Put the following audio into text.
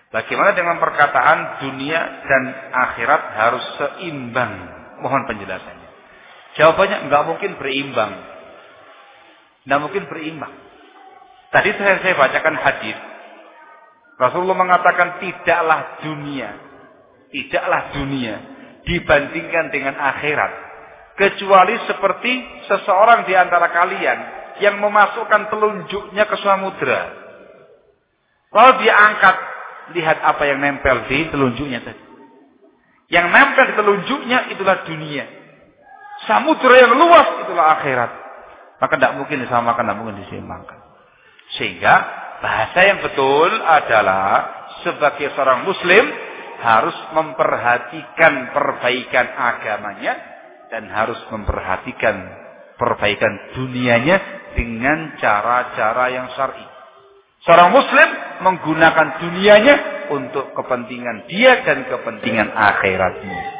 Bagaimana dengan perkataan dunia dan akhirat harus seimbang? Mohon penjelasannya. Jawabannya enggak mungkin berimbang. Enggak mungkin berimbang. Tadi saya bacakan hadis. Rasulullah mengatakan tidaklah dunia dibandingkan dengan akhirat, kecuali seperti seseorang di antara kalian yang memasukkan telunjuknya ke samudra. Lalu dia angkat, lihat apa yang nempel di telunjuknya tadi. Yang nempel di telunjuknya itulah dunia. Samudra yang luas itulah akhirat. Maka tidak mungkin disamakan, tidak mungkin diseimbangkan. Sehingga bahasa yang betul adalah sebagai seorang muslim harus memperhatikan perbaikan agamanya dan harus memperhatikan perbaikan dunianya dengan cara-cara yang syar'i. Seorang muslim menggunakan dunianya untuk kepentingan dia dan kepentingan akhiratnya.